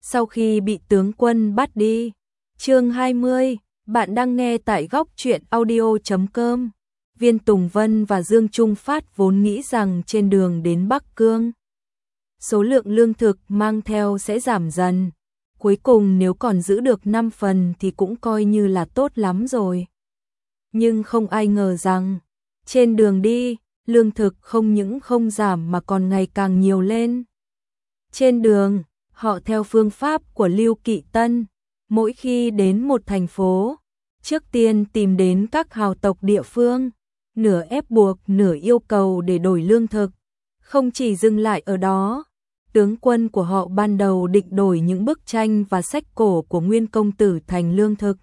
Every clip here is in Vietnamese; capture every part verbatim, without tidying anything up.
sau khi bị tướng quân bắt đi. Chương hai mươi, bạn đang nghe tại góc truyện audio chấm com. Viên Tùng Vân và Dương Trung Phát vốn nghĩ rằng trên đường đến Bắc Cương, số lượng lương thực mang theo sẽ giảm dần. Cuối cùng nếu còn giữ được năm phần thì cũng coi như là tốt lắm rồi. Nhưng không ai ngờ rằng, trên đường đi, lương thực không những không giảm mà còn ngày càng nhiều lên. Trên đường, họ theo phương pháp của Lưu Kỵ Tân, mỗi khi đến một thành phố, trước tiên tìm đến các hào tộc địa phương, nửa ép buộc nửa yêu cầu để đổi lương thực. Không chỉ dừng lại ở đó, tướng quân của họ ban đầu định đổi những bức tranh và sách cổ của Nguyên Công Tử thành lương thực.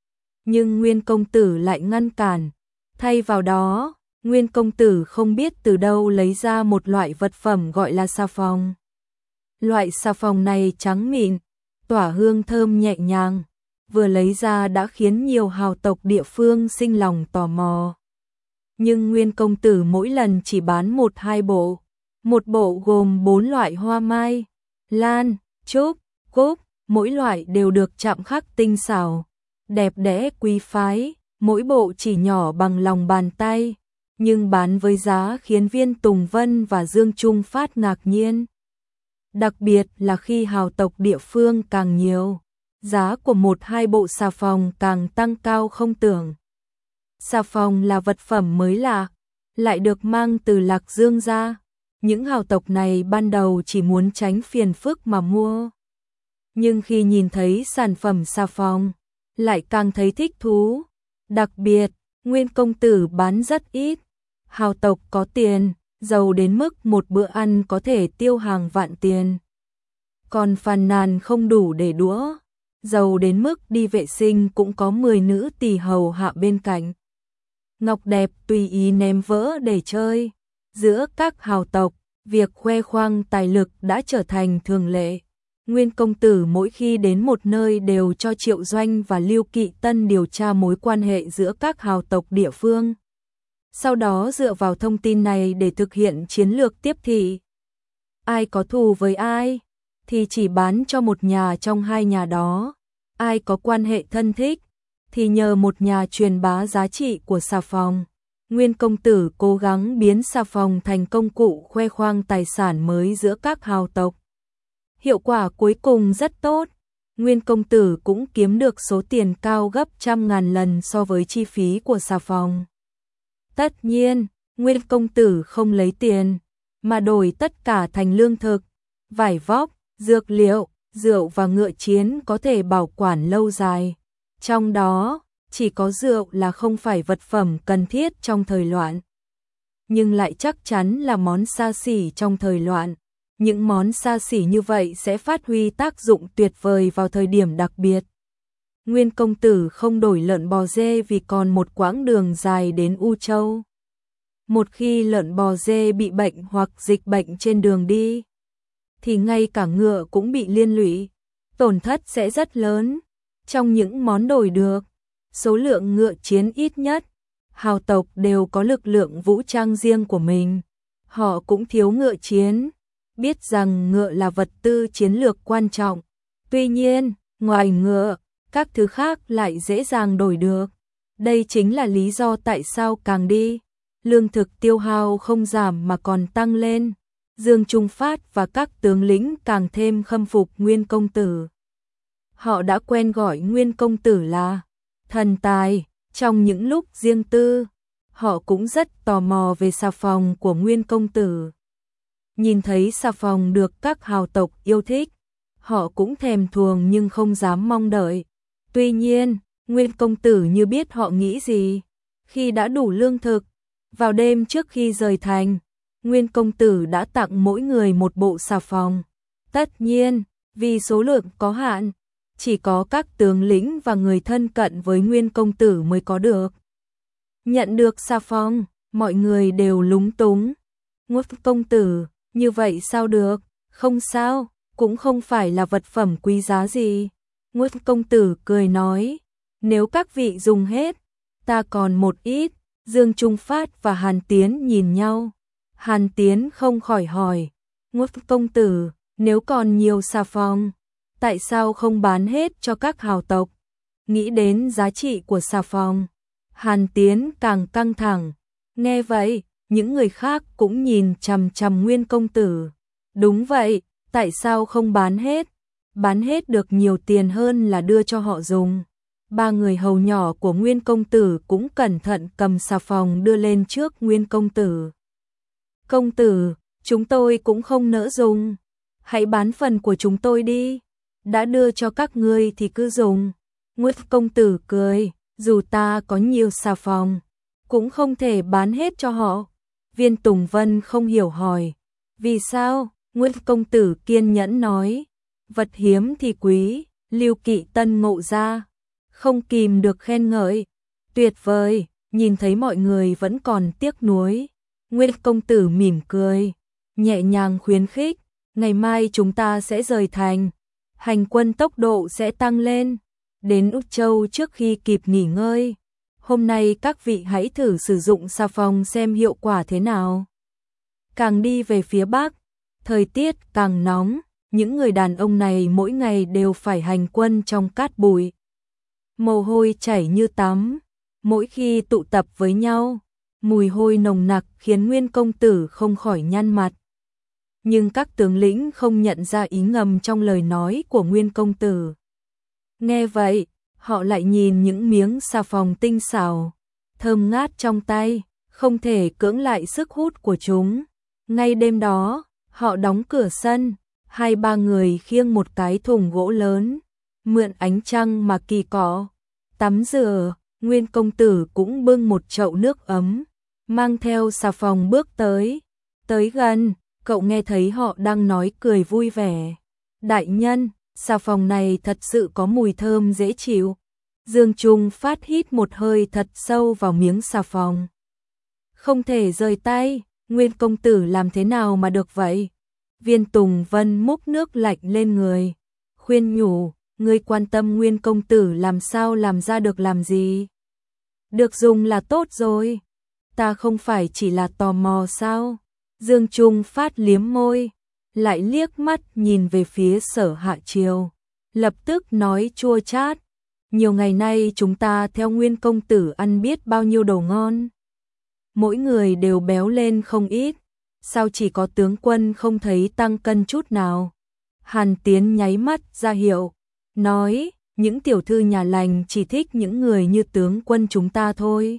Nhưng Nguyên Công Tử lại ngăn cản. Thay vào đó, Nguyên Công Tử không biết từ đâu lấy ra một loại vật phẩm gọi là xà phòng. Loại xà phòng này trắng mịn, tỏa hương thơm nhẹ nhàng, vừa lấy ra đã khiến nhiều hào tộc địa phương sinh lòng tò mò. Nhưng Nguyên Công Tử mỗi lần chỉ bán một hai bộ, một bộ gồm bốn loại hoa mai, lan, trúc, cúc, mỗi loại đều được chạm khắc tinh xảo, đẹp đẽ quý phái, mỗi bộ chỉ nhỏ bằng lòng bàn tay, nhưng bán với giá khiến Viên Tùng Vân và Dương Trung Phát ngạc nhiên. Đặc biệt là khi hào tộc địa phương càng nhiều, giá của một hai bộ xà phòng càng tăng cao không tưởng. Xà phòng là vật phẩm mới lạ, lại được mang từ Lạc Dương ra. Những hào tộc này ban đầu chỉ muốn tránh phiền phức mà mua. Nhưng khi nhìn thấy sản phẩm xà phòng, lại càng thấy thích thú. Đặc biệt, Nguyên Công Tử bán rất ít. Hào tộc có tiền, giàu đến mức một bữa ăn có thể tiêu hàng vạn tiền. Còn phàn nàn không đủ để đũa, giàu đến mức đi vệ sinh cũng có mười nữ tỳ hầu hạ bên cạnh. Ngọc đẹp tùy ý ném vỡ để chơi. Giữa các hào tộc, việc khoe khoang tài lực đã trở thành thường lệ. Nguyên Công Tử mỗi khi đến một nơi đều cho Triệu Doanh và Lưu Kỵ Tân điều tra mối quan hệ giữa các hào tộc địa phương. Sau đó dựa vào thông tin này để thực hiện chiến lược tiếp thị. Ai có thù với ai, thì chỉ bán cho một nhà trong hai nhà đó. Ai có quan hệ thân thích, thì nhờ một nhà truyền bá giá trị của xà phòng. Nguyên Công Tử cố gắng biến xà phòng thành công cụ khoe khoang tài sản mới giữa các hào tộc. Hiệu quả cuối cùng rất tốt. Nguyên Công Tử cũng kiếm được số tiền cao gấp trăm ngàn lần so với chi phí của xà phòng. Tất nhiên, Nguyên Công Tử không lấy tiền, mà đổi tất cả thành lương thực, vải vóc, dược liệu, rượu và ngựa chiến có thể bảo quản lâu dài. Trong đó, chỉ có rượu là không phải vật phẩm cần thiết trong thời loạn, nhưng lại chắc chắn là món xa xỉ trong thời loạn. Những món xa xỉ như vậy sẽ phát huy tác dụng tuyệt vời vào thời điểm đặc biệt. Nguyên Công Tử không đổi lợn bò dê vì còn một quãng đường dài đến U Châu. Một khi lợn bò dê bị bệnh hoặc dịch bệnh trên đường đi, thì ngay cả ngựa cũng bị liên lụy, tổn thất sẽ rất lớn. Trong những món đổi được, số lượng ngựa chiến ít nhất, hào tộc đều có lực lượng vũ trang riêng của mình. Họ cũng thiếu ngựa chiến, biết rằng ngựa là vật tư chiến lược quan trọng. Tuy nhiên, ngoài ngựa, các thứ khác lại dễ dàng đổi được. Đây chính là lý do tại sao càng đi, lương thực tiêu hao không giảm mà còn tăng lên. Dương Trung Phát và các tướng lĩnh càng thêm khâm phục Nguyên Công Tử. Họ đã quen gọi Nguyên Công Tử là thần tài. Trong những lúc riêng tư, họ cũng rất tò mò về xà phòng của Nguyên Công Tử. Nhìn thấy xà phòng được các hào tộc yêu thích, họ cũng thèm thuồng nhưng không dám mong đợi. Tuy nhiên, Nguyên Công Tử như biết họ nghĩ gì. Khi đã đủ lương thực, vào đêm trước khi rời thành, Nguyên Công Tử đã tặng mỗi người một bộ xà phòng. Tất nhiên, vì số lượng có hạn, chỉ có các tướng lĩnh và người thân cận với Nguyên Công Tử mới có được. Nhận được xà phòng, mọi người đều lúng túng. Nguyên Công Tử, như vậy sao được? Không sao, cũng không phải là vật phẩm quý giá gì. Nguyên Công Tử cười nói, nếu các vị dùng hết, ta còn một ít. Dương Trung Phát và Hàn Tiến nhìn nhau. Hàn Tiến không khỏi hỏi, Nguyên Công Tử, nếu còn nhiều xà phòng, tại sao không bán hết cho các hào tộc? Nghĩ đến giá trị của xà phòng, Hàn Tiến càng căng thẳng. Nghe vậy, những người khác cũng nhìn chằm chằm Nguyên công tử. Đúng vậy, tại sao không bán hết? Bán hết được nhiều tiền hơn là đưa cho họ dùng. Ba người hầu nhỏ của Nguyên công tử cũng cẩn thận cầm xà phòng đưa lên trước Nguyên công tử. Công tử, chúng tôi cũng không nỡ dùng. Hãy bán phần của chúng tôi đi. Đã đưa cho các ngươi thì cứ dùng. Nguyên công tử cười, dù ta có nhiều xà phòng, cũng không thể bán hết cho họ. Viên Tùng Vân không hiểu hỏi, vì sao? Nguyên công tử kiên nhẫn nói, vật hiếm thì quý. Lưu Kỵ Tân ngộ ra, không kìm được khen ngợi, tuyệt vời. Nhìn thấy mọi người vẫn còn tiếc nuối, Nguyên công tử mỉm cười, nhẹ nhàng khuyến khích, ngày mai chúng ta sẽ rời thành, hành quân tốc độ sẽ tăng lên, đến Úc Châu trước khi kịp nghỉ ngơi. Hôm nay các vị hãy thử sử dụng xà phòng xem hiệu quả thế nào. Càng đi về phía Bắc, thời tiết càng nóng, những người đàn ông này mỗi ngày đều phải hành quân trong cát bụi. Mồ hôi chảy như tắm, mỗi khi tụ tập với nhau, mùi hôi nồng nặc khiến Nguyên công tử không khỏi nhăn mặt. Nhưng các tướng lĩnh không nhận ra ý ngầm trong lời nói của Nguyên công tử. Nghe vậy, họ lại nhìn những miếng xà phòng tinh xảo, thơm ngát trong tay, không thể cưỡng lại sức hút của chúng. Ngay đêm đó, họ đóng cửa sân, hai ba người khiêng một cái thùng gỗ lớn, mượn ánh trăng mà kỳ cọ, tắm rửa. Nguyên công tử cũng bưng một chậu nước ấm, mang theo xà phòng bước tới. Tới gần, cậu nghe thấy họ đang nói cười vui vẻ. Đại nhân, xà phòng này thật sự có mùi thơm dễ chịu. Dương Trung Phát hít một hơi thật sâu vào miếng xà phòng. Không thể rời tay, Nguyên công tử làm thế nào mà được vậy? Viên Tùng Vân múc nước lạnh lên người, khuyên nhủ, ngươi quan tâm Nguyên công tử làm sao làm ra được làm gì? Được dùng là tốt rồi. Ta không phải chỉ là tò mò sao? Dương Trung Phát liếm môi, lại liếc mắt nhìn về phía Sở Hạ Triều, lập tức nói chua chát, nhiều ngày nay chúng ta theo Nguyên công tử ăn biết bao nhiêu đồ ngon. Mỗi người đều béo lên không ít, sao chỉ có tướng quân không thấy tăng cân chút nào? Hàn Tiến nháy mắt ra hiệu, nói, những tiểu thư nhà lành chỉ thích những người như tướng quân chúng ta thôi.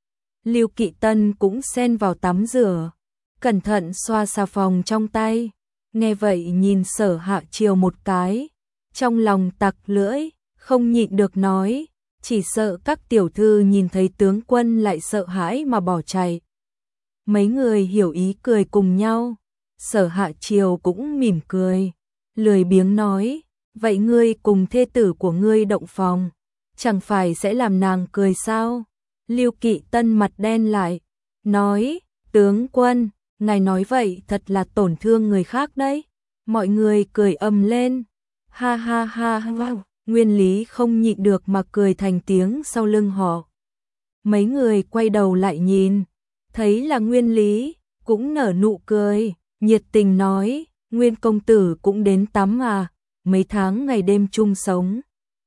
Lưu Kỵ Tân cũng xen vào tắm rửa, cẩn thận xoa xà phòng trong tay. Nghe vậy nhìn Sở Hạ Triều một cái, trong lòng tặc lưỡi, không nhịn được nói, chỉ sợ các tiểu thư nhìn thấy tướng quân lại sợ hãi mà bỏ chạy. Mấy người hiểu ý cười cùng nhau, Sở Hạ Triều cũng mỉm cười, lười biếng nói, vậy ngươi cùng thê tử của ngươi động phòng, chẳng phải sẽ làm nàng cười sao? Lưu Kỵ Tân mặt đen lại, nói, tướng quân, ngài nói vậy thật là tổn thương người khác đấy. Mọi người cười ầm lên, ha ha ha ha. Nguyên Lý không nhịn được mà cười thành tiếng sau lưng họ. Mấy người quay đầu lại nhìn, thấy là Nguyên Lý, cũng nở nụ cười, nhiệt tình nói, Nguyên công tử cũng đến tắm à, mấy tháng ngày đêm chung sống.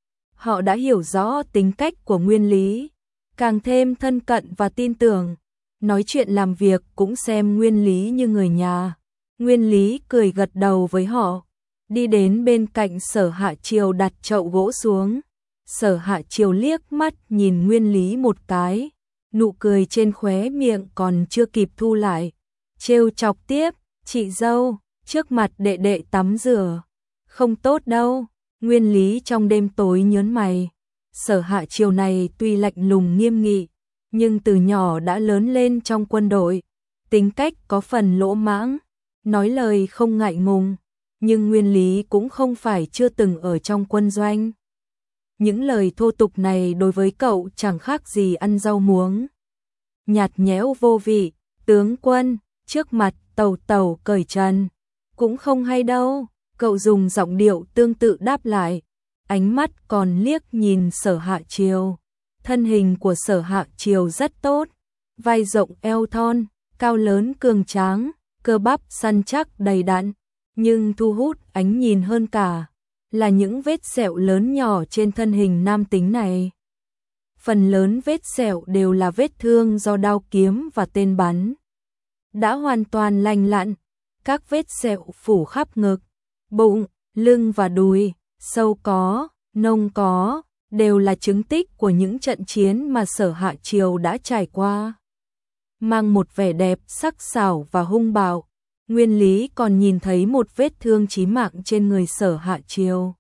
Họ đã hiểu rõ tính cách của Nguyên Lý, càng thêm thân cận và tin tưởng, nói chuyện làm việc cũng xem Nguyên Lý như người nhà. Nguyên Lý cười gật đầu với họ, đi đến bên cạnh Sở Hạ Triều đặt chậu gỗ xuống. Sở Hạ Triều liếc mắt nhìn Nguyên Lý một cái, nụ cười trên khóe miệng còn chưa kịp thu lại, trêu chọc tiếp, chị dâu, trước mặt đệ đệ tắm rửa, không tốt đâu. Nguyên Lý trong đêm tối nhớn mày, Sở Hạ Triều này tuy lạnh lùng nghiêm nghị, nhưng từ nhỏ đã lớn lên trong quân đội, tính cách có phần lỗ mãng, nói lời không ngại ngùng, nhưng Nguyên Lý cũng không phải chưa từng ở trong quân doanh. Những lời thô tục này đối với cậu chẳng khác gì ăn rau muống, nhạt nhẽo vô vị. Tướng quân, trước mặt tàu tàu cởi trần, cũng không hay đâu. Cậu dùng giọng điệu tương tự đáp lại, ánh mắt còn liếc nhìn Sở Hạ Triều. Thân hình của Sở Hạ Triều rất tốt, vai rộng eo thon, cao lớn cường tráng, cơ bắp săn chắc đầy đặn, nhưng thu hút ánh nhìn hơn cả là những vết sẹo lớn nhỏ trên thân hình nam tính này. Phần lớn vết sẹo đều là vết thương do đao kiếm và tên bắn. Đã hoàn toàn lành lặn, các vết sẹo phủ khắp ngực, bụng, lưng và đùi, sâu có, nông có, đều là chứng tích của những trận chiến mà Sở Hạ Chiều đã trải qua. Mang một vẻ đẹp sắc sảo và hung bạo, Nguyên Lý còn nhìn thấy một vết thương chí mạng trên người Sở Hạ Chiều.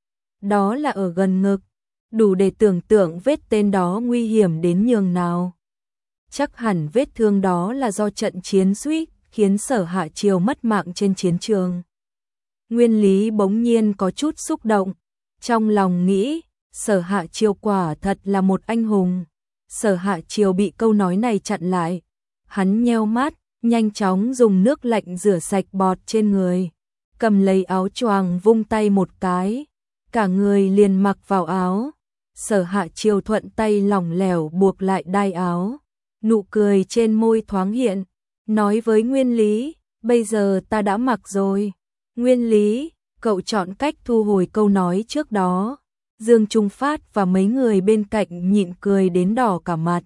Đó là ở gần ngực, đủ để tưởng tượng vết tên đó nguy hiểm đến nhường nào. Chắc hẳn vết thương đó là do trận chiến suýt khiến Sở Hạ Chiều mất mạng trên chiến trường. Nguyên Lý bỗng nhiên có chút xúc động, trong lòng nghĩ, Sở Hạ Chiều quả thật là một anh hùng. Sở Hạ Chiều bị câu nói này chặn lại, hắn nheo mắt, nhanh chóng dùng nước lạnh rửa sạch bọt trên người, cầm lấy áo choàng vung tay một cái, cả người liền mặc vào áo. Sở Hạ Chiều thuận tay lỏng lẻo buộc lại đai áo, nụ cười trên môi thoáng hiện, nói với Nguyên Lý, bây giờ ta đã mặc rồi. Nguyên Lý, cậu chọn cách thu hồi câu nói trước đó. Dương Trung Phát và mấy người bên cạnh nhịn cười đến đỏ cả mặt.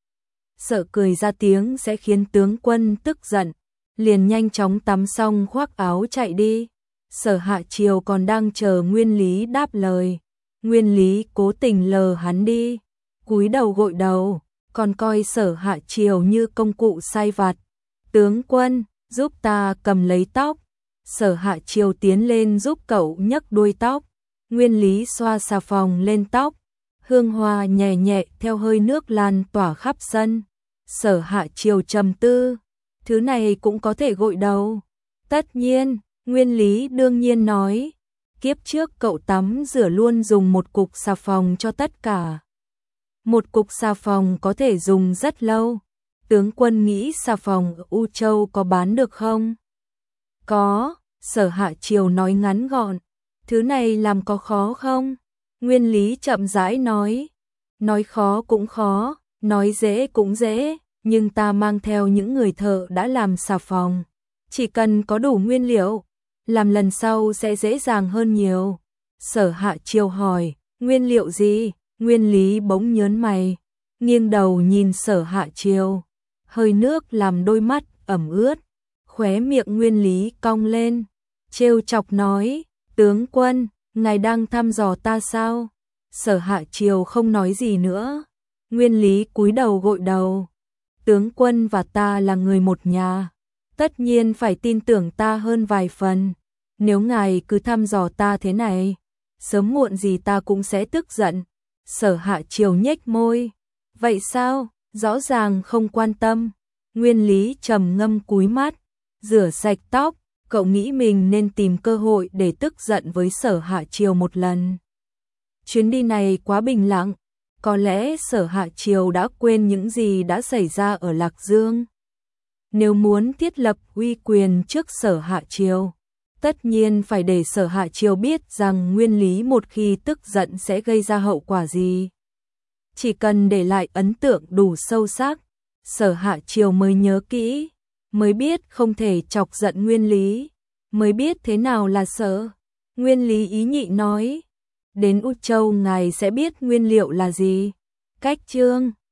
Sợ cười ra tiếng sẽ khiến tướng quân tức giận, liền nhanh chóng tắm xong khoác áo chạy đi. Sở Hạ Chiều còn đang chờ Nguyên Lý đáp lời. Nguyên Lý cố tình lờ hắn đi, cúi đầu gội đầu, còn coi Sở Hạ Chiều như công cụ sai vặt. Tướng quân, giúp ta cầm lấy tóc. Sở Hạ Chiều tiến lên giúp cậu nhấc đuôi tóc. Nguyên Lý xoa xà phòng lên tóc, hương hoa nhẹ nhẹ theo hơi nước lan tỏa khắp sân. Sở Hạ Chiều trầm tư, thứ này cũng có thể gội đầu. Tất nhiên, Nguyên Lý đương nhiên nói, kiếp trước cậu tắm rửa luôn dùng một cục xà phòng cho tất cả. Một cục xà phòng có thể dùng rất lâu. Tướng quân nghĩ xà phòng ở U Châu có bán được không? Có, Sở Hạ Chiều nói ngắn gọn. Thứ này làm có khó không? Nguyên Lý chậm rãi nói. Nói khó cũng khó, nói dễ cũng dễ, nhưng ta mang theo những người thợ đã làm xà phòng. Chỉ cần có đủ nguyên liệu, làm lần sau sẽ dễ dàng hơn nhiều. Sở Hạ Chiều hỏi, nguyên liệu gì? Nguyên Lý bỗng nhớn mày, nghiêng đầu nhìn Sở Hạ Chiều. Hơi nước làm đôi mắt ẩm ướt, khóe miệng Nguyên Lý cong lên, trêu chọc nói, tướng quân, ngài đang thăm dò ta sao? Sở Hạ Chiều không nói gì nữa. Nguyên Lý cúi đầu gội đầu. Tướng quân và ta là người một nhà, tất nhiên phải tin tưởng ta hơn vài phần. Nếu ngài cứ thăm dò ta thế này, sớm muộn gì ta cũng sẽ tức giận. Sở Hạ Chiều nhếch môi. Vậy sao? Rõ ràng không quan tâm. Nguyên Lý trầm ngâm cúi mắt, rửa sạch tóc. Cậu nghĩ mình nên tìm cơ hội để tức giận với Sở Hạ Chiều một lần. Chuyến đi này quá bình lặng, có lẽ Sở Hạ Chiều đã quên những gì đã xảy ra ở Lạc Dương. Nếu muốn thiết lập uy quyền trước Sở Hạ Chiều, tất nhiên phải để Sở Hạ Chiều biết rằng Nguyên Lý một khi tức giận sẽ gây ra hậu quả gì. Chỉ cần để lại ấn tượng đủ sâu sắc, Sở Hạ Chiều mới nhớ kỹ, mới biết không thể chọc giận Nguyên Lý, mới biết thế nào là sợ. Nguyên Lý ý nhị nói, đến U Châu ngài sẽ biết nguyên liệu là gì. Cách chương